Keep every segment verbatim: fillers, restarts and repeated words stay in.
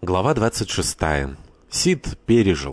Глава двадцать шестая. Сид пережил.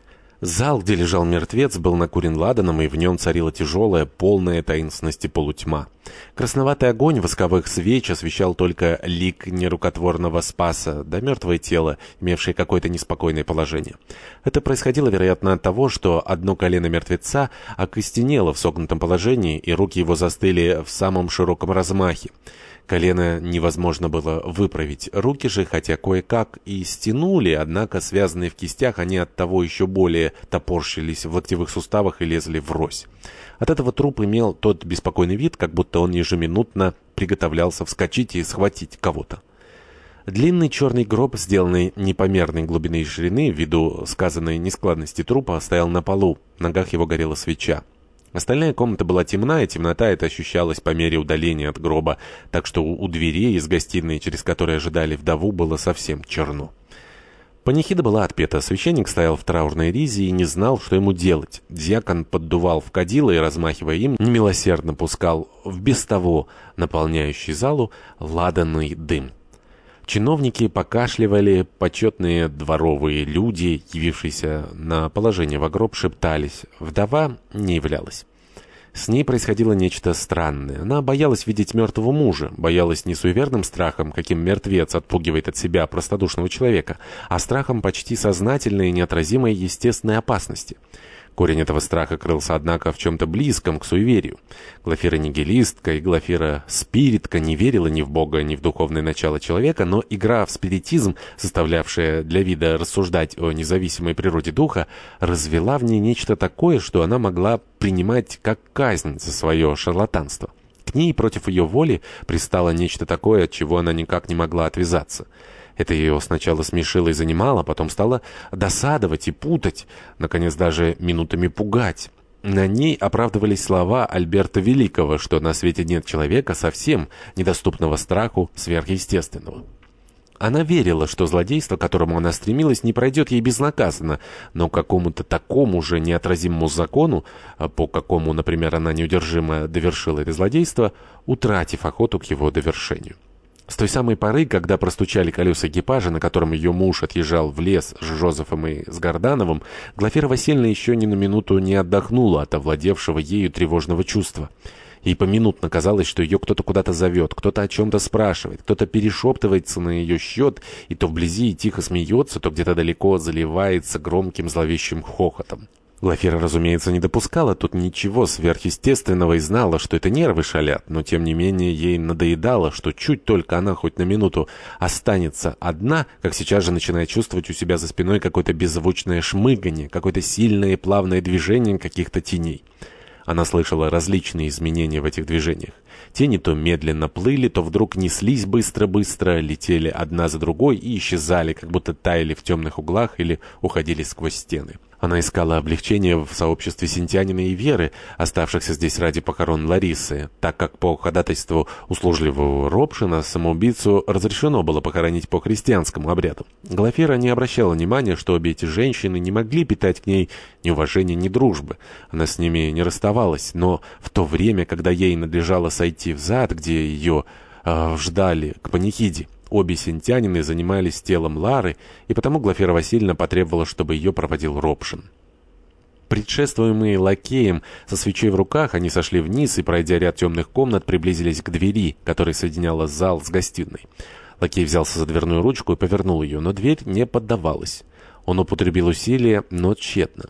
Зал, где лежал мертвец, был накурен ладаном, и в нем царила тяжелая, полная таинственности полутьма. Красноватый огонь восковых свеч освещал только лик нерукотворного Спаса, да мертвое тело, имевшее какое-то неспокойное положение. Это происходило, вероятно, от того, что одно колено мертвеца окостенело в согнутом положении, и руки его застыли в самом широком размахе. Колено невозможно было выправить. Руки же, хотя кое-как и стянули, однако, связанные в кистях, они оттого еще более топорщились в локтевых суставах и лезли врозь. От этого труп имел тот беспокойный вид, как будто он ежеминутно приготовлялся вскочить и схватить кого-то. Длинный черный гроб, сделанный непомерной глубины и ширины, ввиду сказанной нескладности трупа, стоял на полу. В ногах его горела свеча. Остальная комната была темна, и темнота эта ощущалась по мере удаления от гроба, так что у дверей из гостиной, через которые ожидали вдову, было совсем черно. Панихида была отпета, священник стоял в траурной ризе и не знал, что ему делать. Дьякон поддувал в кадило и, размахивая им, немилосердно пускал в без того наполняющий залу ладанный дым. Чиновники покашливали, почетные дворовые люди, явившиеся на положение в гроб, шептались. Вдова не являлась. С ней происходило нечто странное. Она боялась видеть мертвого мужа, боялась не суеверным страхом, каким мертвец отпугивает от себя простодушного человека, а страхом почти сознательной и неотразимой естественной опасности. Корень этого страха крылся, однако, в чем-то близком к суеверию. Глафира-нигилистка и Глафира-спиритка не верила ни в Бога, ни в духовное начало человека, но игра в спиритизм, заставлявшая для вида рассуждать о независимой природе духа, развела в ней нечто такое, что она могла принимать как казнь за свое шарлатанство. К ней против ее воли пристало нечто такое, от чего она никак не могла отвязаться. Это ее сначала смешило и занимало, потом стало досадовать и путать, наконец даже минутами пугать. На ней оправдывались слова Альберта Великого, что на свете нет человека совсем недоступного страху сверхъестественного. Она верила, что злодейство, к которому она стремилась, не пройдет ей безнаказанно, но какому-то такому же неотразимому закону, по какому, например, она неудержимо довершила это злодейство, утратив охоту к его довершению. С той самой поры, когда простучали колеса экипажа, на котором ее муж отъезжал в лес с Жозефом и с Гордановым, Глафира Васильевна еще ни на минуту не отдохнула от овладевшего ею тревожного чувства. Ей поминутно казалось, что ее кто-то куда-то зовет, кто-то о чем-то спрашивает, кто-то перешептывается на ее счет, и то вблизи и тихо смеется, то где-то далеко заливается громким зловещим хохотом. Глафира, разумеется, не допускала тут ничего сверхъестественного и знала, что это нервы шалят, но тем не менее ей надоедало, что чуть только она хоть на минуту останется одна, как сейчас же начинает чувствовать у себя за спиной какое-то беззвучное шмыганье, какое-то сильное и плавное движение каких-то теней. Она слышала различные изменения в этих движениях. Тени то медленно плыли, то вдруг неслись быстро-быстро, летели одна за другой и исчезали, как будто таяли в темных углах или уходили сквозь стены. Она искала облегчения в сообществе Синтянина и Веры, оставшихся здесь ради похорон Ларисы, так как по ходатайству услужливого Робшина самоубийцу разрешено было похоронить по христианскому обряду. Глафира не обращала внимания, что обе эти женщины не могли питать к ней ни уважения, ни дружбы. Она с ними не расставалась, но в то время, когда ей надлежало сойти в зад, где ее э, ждали к панихиде, обе синтянины занимались телом Лары, и потому Глафира Васильевна потребовала, чтобы ее проводил Робшин. Предшествуемые лакеем со свечой в руках, они сошли вниз и, пройдя ряд темных комнат, приблизились к двери, которая соединяла зал с гостиной. Лакей взялся за дверную ручку и повернул ее, но дверь не поддавалась. Он употребил усилия, но тщетно.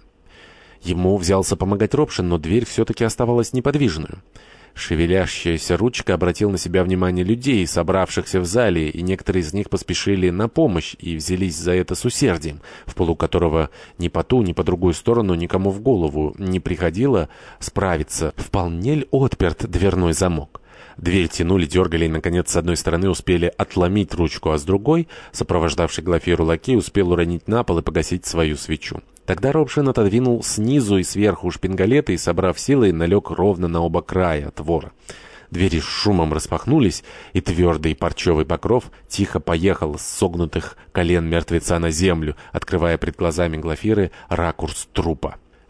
Ему взялся помогать Робшин, но дверь все-таки оставалась неподвижной. Шевелящаяся ручка обратила на себя внимание людей, собравшихся в зале, и некоторые из них поспешили на помощь и взялись за это с усердием, в полу которого ни по ту, ни по другую сторону никому в голову не приходило справиться, вполне ли отперт дверной замок. Дверь тянули, дергали и, наконец, с одной стороны успели отломить ручку, а с другой, сопровождавший Глафиру лакей, успел уронить на пол и погасить свою свечу. Тогда Робшин отодвинул снизу и сверху шпингалеты и, собрав силой, налег ровно на оба края отвора. Двери с шумом распахнулись, и твердый парчевый покров тихо поехал с согнутых колен мертвеца на землю, открывая пред глазами Глафиры ракурс трупа.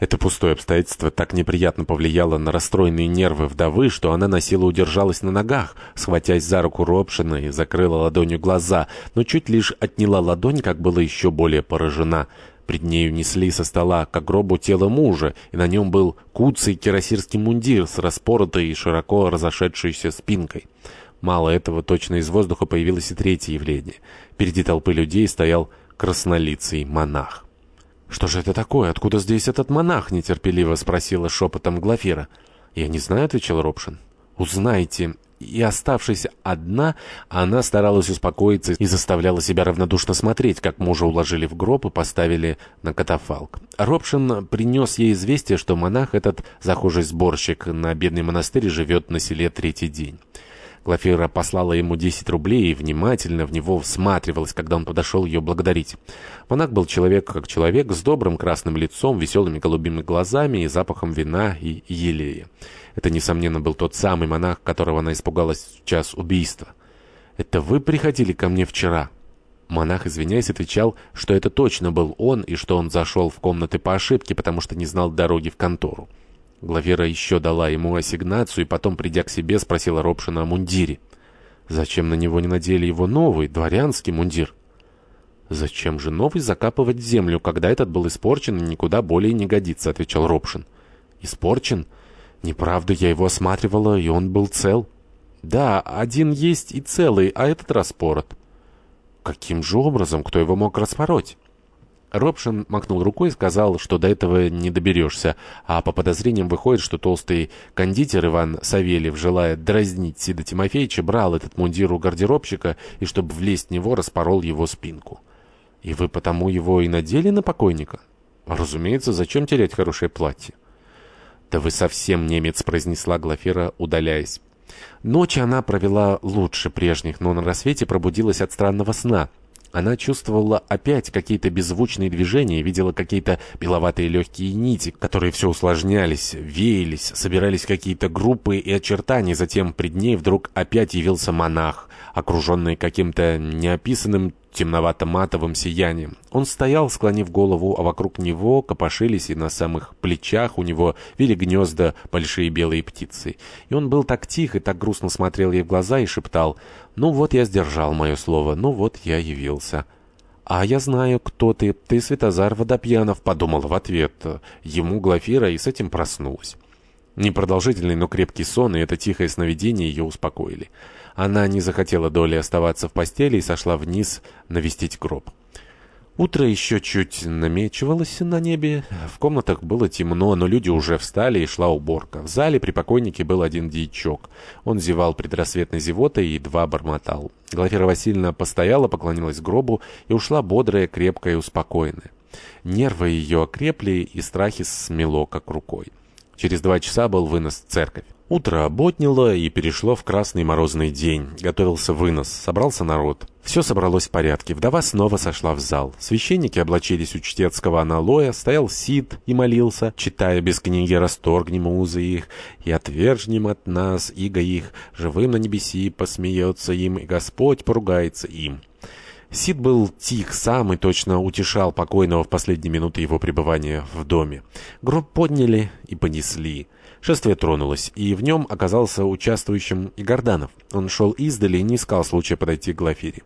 Это пустое обстоятельство так неприятно повлияло на расстроенные нервы вдовы, что она на силу удержалась на ногах, схватясь за руку Ропшина и закрыла ладонью глаза, но чуть лишь отняла ладонь, как была еще более поражена. Пред нею несли со стола к гробу тело мужа, и на нем был куцый кирасирский мундир с распоротой и широко разошедшейся спинкой. Мало этого, точно из воздуха появилось и третье явление. Впереди толпы людей стоял краснолицый монах. «Что же это такое? Откуда здесь этот монах?» — нетерпеливо спросила шепотом Глафира. «Я не знаю», — отвечал Ропшин. «Узнайте». И, оставшись одна, она старалась успокоиться и заставляла себя равнодушно смотреть, как мужа уложили в гроб и поставили на катафалк. Ропшин принес ей известие, что монах этот, захожий сборщик на бедный монастырь, живет на селе третий день. Глафира послала ему десять рублей и внимательно в него всматривалась, когда он подошел ее благодарить. Монах был человек как человек, с добрым красным лицом, веселыми голубыми глазами и запахом вина и елея. Это, несомненно, был тот самый монах, которого она испугалась в час убийства. «Это вы приходили ко мне вчера?» Монах, извиняясь, отвечал, что это точно был он и что он зашел в комнаты по ошибке, потому что не знал дороги в контору. Глафира еще дала ему ассигнацию и потом, придя к себе, спросила Ропшина о мундире. Зачем на него не надели его новый, дворянский мундир? «Зачем же новый закапывать в землю, когда этот был испорчен и никуда более не годится», — отвечал Ропшин. «Испорчен? Неправда, я его осматривала, и он был цел». «Да, один есть и целый, а этот распорот». «Каким же образом? Кто его мог распороть?» Ропшин махнул рукой и сказал, что до этого не доберешься, а по подозрениям выходит, что толстый кондитер Иван Савельев, желая дразнить Сида Тимофеевича, брал этот мундир у гардеробщика и, чтобы влезть в него, распорол его спинку. «И вы потому его и надели на покойника?» «Разумеется, зачем терять хорошее платье?» «Да вы совсем немец», — произнесла Глафира, удаляясь. Ночь она провела лучше прежних, но на рассвете пробудилась от странного сна. Она чувствовала опять какие-то беззвучные движения, видела какие-то беловатые легкие нити, которые все усложнялись, веялись, собирались какие-то группы и очертания. Затем пред ней вдруг опять явился монах, окруженный каким-то неописанным темновато-матовым сиянием. Он стоял, склонив голову, а вокруг него копошились, и на самых плечах у него вили гнезда большие белые птицы. И он был так тих и так грустно смотрел ей в глаза и шептал: «Ну вот я сдержал мое слово, ну вот я явился». «А я знаю, кто ты. Ты Святозар Водопьянов», — подумала в ответ ему Глафира и с этим проснулась. Непродолжительный, но крепкий сон и это тихое сновидение ее успокоили. Она не захотела долей оставаться в постели и сошла вниз навестить гроб. Утро еще чуть намечивалось на небе. В комнатах было темно, но люди уже встали, и шла уборка. В зале при покойнике был один дьячок. Он зевал предрассветной зевотой и едва бормотал. Глафира Васильевна постояла, поклонилась гробу и ушла бодрая, крепкая и успокоенная. Нервы ее окрепли, и страхи смело как рукой. Через два часа был вынос в церковь. Утро оботнило и перешло в красный морозный день. Готовился вынос, собрался народ. Все собралось в порядке. Вдова снова сошла в зал. Священники облачились у чтецкого аналоя, стоял Сид и молился, читая без книги: «Расторгнем узы их, и отвержнем от нас иго их, живым на небеси посмеется им, и Господь поругается им». Сид был тих сам и точно утешал покойного в последние минуты его пребывания в доме. Гроб подняли и понесли. Шествие тронулось, и в нем оказался участвующим и Горданов. Он шел издали и не искал случая подойти к Глафире.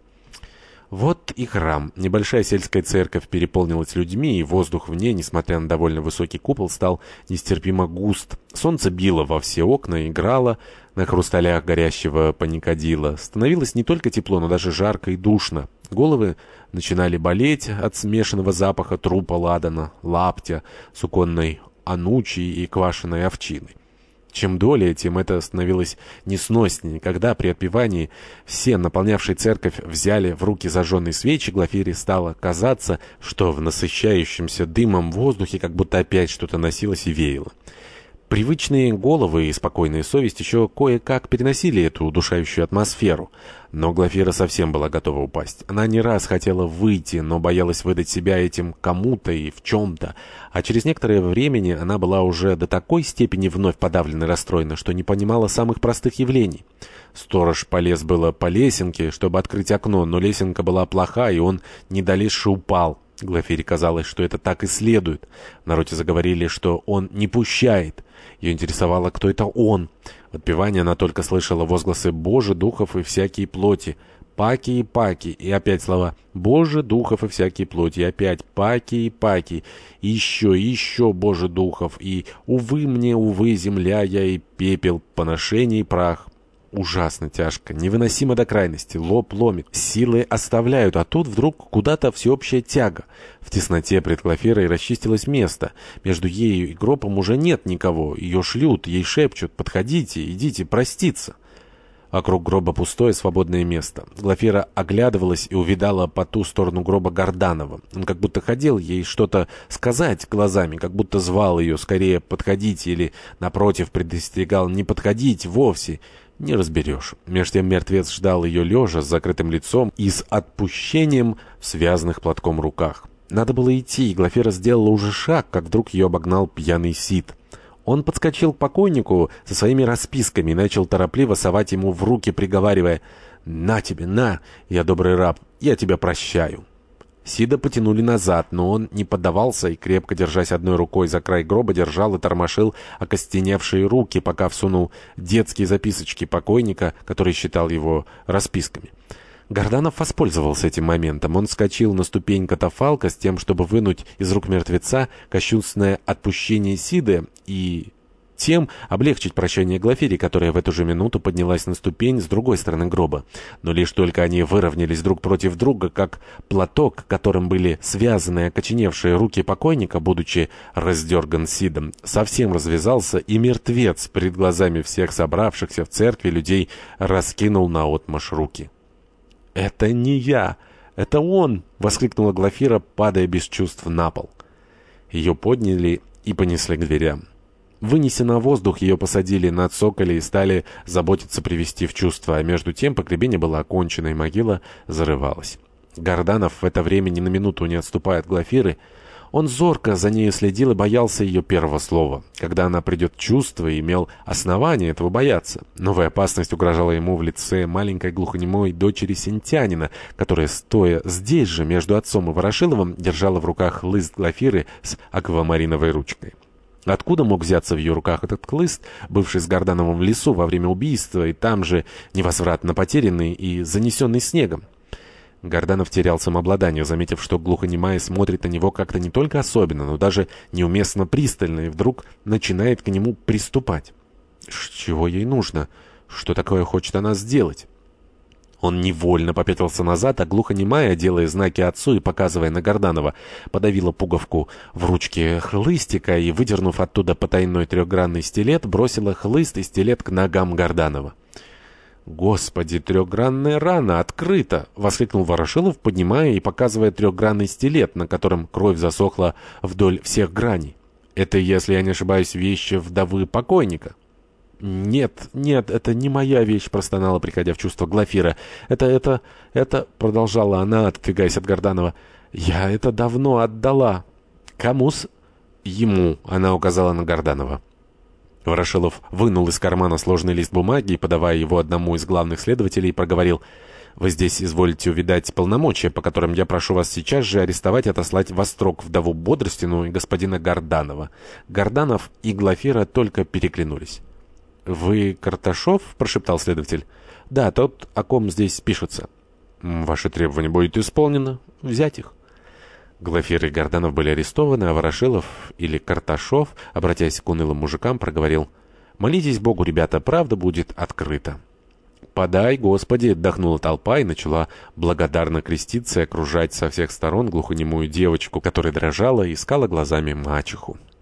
Вот и храм. Небольшая сельская церковь переполнилась людьми, и воздух в ней, несмотря на довольно высокий купол, стал нестерпимо густ. Солнце било во все окна, играло на хрусталях горящего паникадила. Становилось не только тепло, но даже жарко и душно. Головы начинали болеть от смешанного запаха трупа ладана, лаптя, суконной анучи и квашеной овчины. Чем долее, тем это становилось несноснее. Когда при отпевании все, наполнявшие церковь, взяли в руки зажженные свечи, Глафире стало казаться, что в насыщающемся дымом воздухе как будто опять что-то носилось и веяло. Привычные головы и спокойная совесть еще кое-как переносили эту удушающую атмосферу. Но Глафира совсем была готова упасть. Она не раз хотела выйти, но боялась выдать себя этим кому-то и в чем-то. А через некоторое время она была уже до такой степени вновь подавлена и расстроена, что не понимала самых простых явлений. Сторож полез было по лесенке, чтобы открыть окно, но лесенка была плоха, и он, не долезши, упал. Глафире казалось, что это так и следует. В народе заговорили, что он не пущает. Ее интересовало, кто это он. В отпевании она только слышала возгласы «Боже, духов и всякие плоти», «Паки и паки», и опять слова «Боже, духов и всякие плоти», и опять «Паки и паки», и еще, и еще «Боже, духов», и «Увы мне, увы, земля я и пепел, поношение и прах». Ужасно тяжко, невыносимо до крайности, лоб ломит, силы оставляют, а тут вдруг куда-то всеобщая тяга. В тесноте пред Глафирой расчистилось место. Между ею и гробом уже нет никого, ее шлют, ей шепчут «Подходите, идите проститься». Вокруг гроба пустое свободное место. Глафира оглядывалась и увидала по ту сторону гроба Горданова. Он как будто хотел ей что-то сказать глазами, как будто звал ее скорее «подходите» или, напротив, предостерегал «не подходить вовсе». Не разберешь. Между тем мертвец ждал ее лежа с закрытым лицом и с отпущением в связанных платком руках. Надо было идти, и Глафира сделала уже шаг, как вдруг ее обогнал пьяный Сид. Он подскочил к покойнику со своими расписками и начал торопливо совать ему в руки, приговаривая «На тебе, на, я добрый раб, я тебя прощаю». Сида потянули назад, но он не поддавался и, крепко держась одной рукой за край гроба, держал и тормошил окостеневшие руки, пока всунул детские записочки покойника, который считал его расписками. Горданов воспользовался этим моментом. Он вскочил на ступень катафалка с тем, чтобы вынуть из рук мертвеца кощунственное отпущение Сиды и тем облегчить прощание Глафире, которая в эту же минуту поднялась на ступень с другой стороны гроба. Но лишь только они выровнялись друг против друга, как платок, которым были связаны окоченевшие руки покойника, будучи раздерган Сидом, совсем развязался, и мертвец перед глазами всех собравшихся в церкви людей раскинул наотмашь руки. «Это не я! Это он!» — воскликнула Глафира, падая без чувств на пол. Ее подняли и понесли к дверям. Вынеся на воздух, ее посадили на цоколе и стали заботиться привести в чувство, а между тем погребение было окончено, и могила зарывалась. Горданов в это время ни на минуту не отступая от Глафиры. Он зорко за ней следил и боялся ее первого слова. Когда она придет в чувство, имел основание этого бояться. Новая опасность угрожала ему в лице маленькой глухонемой дочери синтянина, которая, стоя здесь же, между отцом и Ворошиловым, держала в руках хлыст Глафиры с аквамариновой ручкой. Откуда мог взяться в ее руках этот хлыст, бывший с Гордановым в лесу во время убийства и там же невозвратно потерянный и занесенный снегом? Горданов терял самообладание, заметив, что глухонемая смотрит на него как-то не только особенно, но даже неуместно пристально, и вдруг начинает к нему приступать. Чего ей нужно? Что такое хочет она сделать? Он невольно попятился назад, а глухонемая, делая знаки отцу и показывая на Горданова, подавила пуговку в ручке хлыстика и, выдернув оттуда потайной трехгранный стилет, бросила хлыст и стилет к ногам Горданова. «Господи, трехгранная рана открыта!» — воскликнул Ворошилов, поднимая и показывая трехгранный стилет, на котором кровь засохла вдоль всех граней. «Это, если я не ошибаюсь, вещи вдовы покойника». «Нет, нет, это не моя вещь», — простонала, приходя в чувство Глафира. «Это, это, это...» — продолжала она, отодвигаясь от Горданова. «Я это давно отдала». «Кому-с?» «Ему», — она указала на Горданова. Ворошилов вынул из кармана сложный лист бумаги и, подавая его одному из главных следователей, проговорил: «Вы здесь изволите увидать полномочия, по которым я прошу вас сейчас же арестовать и отослать в острог вдову Бодростину и господина Горданова». Горданов и Глафира только переглянулись. «Вы Карташов?» — прошептал следователь. «Да, тот, о ком здесь пишется». «Ваше требование будет исполнено. Взять их». Глафира и Горданов были арестованы, а Ворошилов или Карташов, обратясь к унылым мужикам, проговорил: «Молитесь Богу, ребята, правда будет открыта». «Подай, Господи!» — отдохнула толпа и начала благодарно креститься и окружать со всех сторон глухонемую девочку, которая дрожала и искала глазами мачеху.